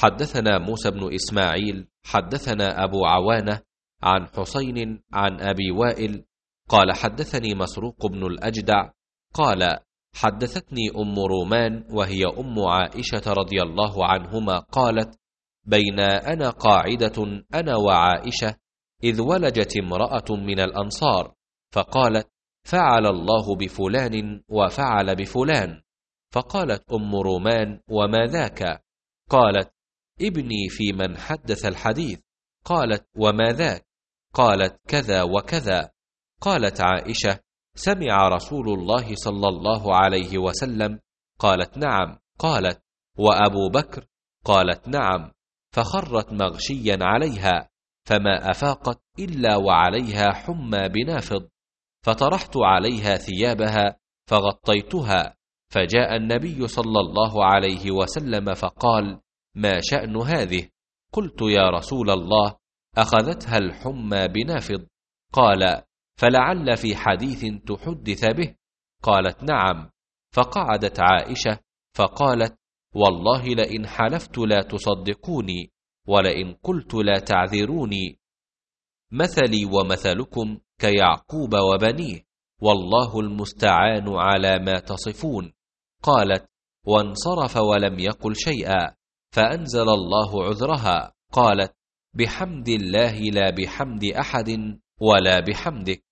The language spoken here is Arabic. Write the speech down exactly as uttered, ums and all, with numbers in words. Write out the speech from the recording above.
حدثنا موسى بن إسماعيل حدثنا أبو عوانة عن حسين عن أبي وائل قال حدثني مسروق بن الأجدع قال حدثتني أم رومان وهي أم عائشة رضي الله عنهما قالت بين أنا قاعدة أنا وعائشة إذ ولجت امرأة من الأنصار فقالت فعل الله بفلان وفعل بفلان. فقالت أم رومان وما ذاك؟ قالت ابني في من حدث الحديث. قالت وما ذاك؟ قالت كذا وكذا. قالت عائشة سمع رسول الله صلى الله عليه وسلم؟ قالت نعم. قالت وأبو بكر؟ قالت نعم. فخرت مغشيا عليها فما أفاقت إلا وعليها حمى بنافض، فطرحت عليها ثيابها فغطيتها، فجاء النبي صلى الله عليه وسلم فقال ما شأن هذه؟ قلت يا رسول الله أخذتها الحمى بنافض. قال فلعل في حديث تحدث به. قالت نعم. فقعدت عائشة فقالت والله لئن حلفت لا تصدقوني ولئن قلت لا تعذروني. مثلي ومثلكم كيعقوب وبنيه والله المستعان على ما تصفون. قالت وانصرف ولم يقل شيئا، فأنزل الله عذرها. قالت بحمد الله لا بحمد أحد ولا بحمدك.